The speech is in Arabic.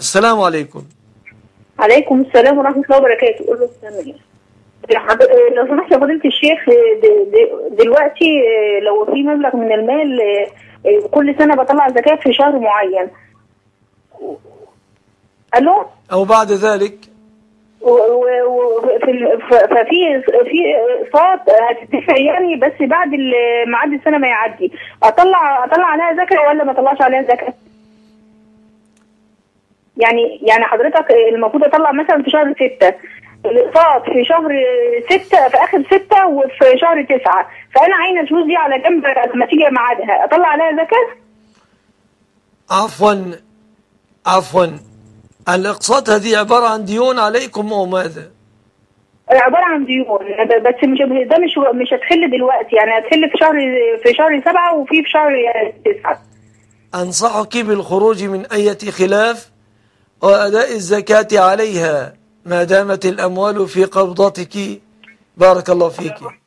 السلام عليكم. عليكم السلام ورحمة الله وبركاته. قول له السلام. لو سمحت يا فضيلة الشيخ، دلوقتي لو في مبلغ من المال كل سنة بطلع زكاة في شهر معين. ألو؟ أو بعد ذلك ففي اقساط هتدفع يعني، بس بعد ميعاد السنة ما يعدي أطلع عليها زكاة ولا ما أطلعش عليها زكاة؟ يعني حضرتك المفروض أطلع مثلا في شهر 6، الاقساط في شهر 6، في آخر 6 وفي شهر 9، فأنا عاينة الفلوس دي على جنب لما تيجي ميعادها أطلع عليها زكاة؟ عفوا الإقساط هذه عبارة عن ديون عليكم أو ماذا؟ عبارة عن ديون، بس ده مش هتحل دلوقتي، يعني هتحل في شهر 7 وفي شهر 9. أنصحك بالخروج من أي خلاف وأداء الزكاة عليها ما دامت الأموال في قبضتك. بارك الله فيك.